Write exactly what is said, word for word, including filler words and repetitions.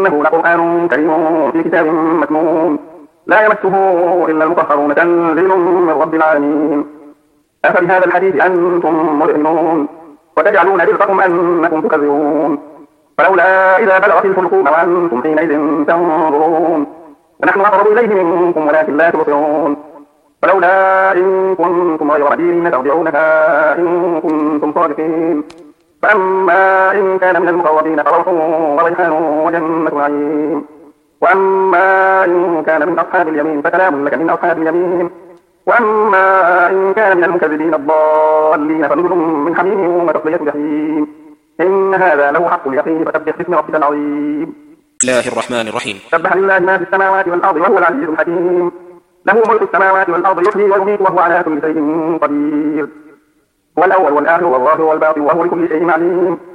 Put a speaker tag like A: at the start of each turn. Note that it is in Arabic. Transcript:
A: إنه لقرآن كريم في كتاب مكنون لا يمسه إلا المطهرون تنزيل من رب العالمين أفبهذا الحديث أنتم مدهنون وتجعلون رزقكم أنكم تكذبون فلولا إذا بلغت الحلقوم وأنتم حينئذ تنظرون ونحن أقرب إليه منكم ولكن لا تبصرون فلولا إن كنتم غير مدينين ترجعونها إن كنتم صادقين فأما إن كان من المقربين فروح وريحان وجنة نعيم وأما إن كان من أصحاب اليمين فسلام لك من أصحاب اليمين وأما إن كان من المكذبين الضالين فنزل من حميم وتصلية جحيم إن هذا له حق اليقين فسبح باسم ربك العظيم.
B: بسم الله الرحمن الرحيم.
A: سبح لله ما في السماوات والأرض وهو العزيز الحكيم له ملك السماوات والأرض يحيي ويميت وهو على كل شيء قدير والأول والآخر والظاهر والباطن وهو لكل شيء عليم